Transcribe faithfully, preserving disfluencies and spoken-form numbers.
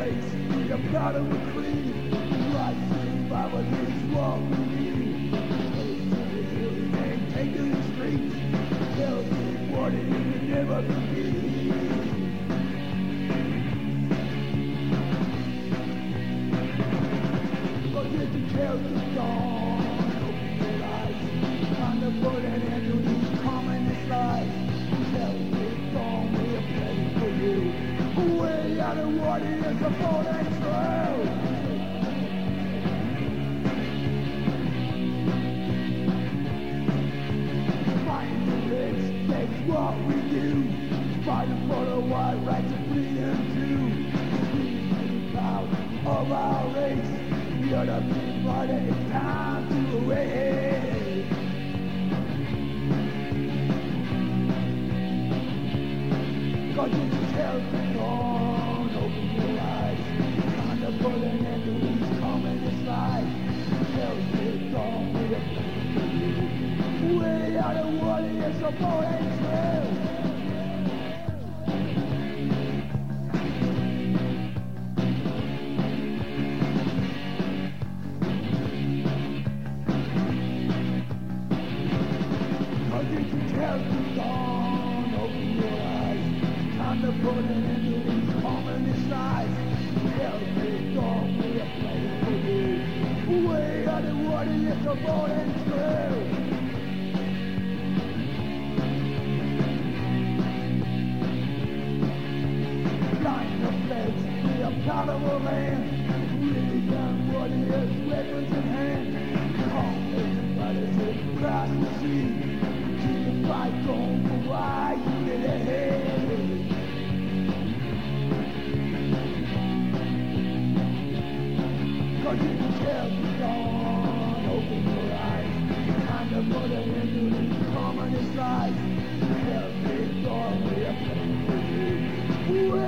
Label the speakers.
Speaker 1: race, we are proud of a creed. Right survival is what we need. Take to the hills and take to the streets. Tell me what it is we never compete. But if the chaos is gone, open your eyes. Time to put an end to these communist lies. Chaos is gone, we are playing for you. Way out of what it is, a bold and trail. That's what we do. Fighting for the white rights of freedom too. We are proud of our race. We are the big fighter. It's time to awake. Cause it's terrible gone. Open your eyes. Time to put an end to these communist lies. Terrible gone. We are playing for you. Way out of what it is, a bold and trail. Cause it's terribly gone, open your eyes. Time to put an end to these communist lies. Terribly gone, we are playing for you. Way out of what it is, a bold and trail. We are proud of our land. Really done what it is, weapons in hand. Communist fighters across the sea. Keep the fight going for why you get ahead. Cause you can tell me gone, open your eyes. Time to put an end to these communist lies. Tell me gone, we are playing for you.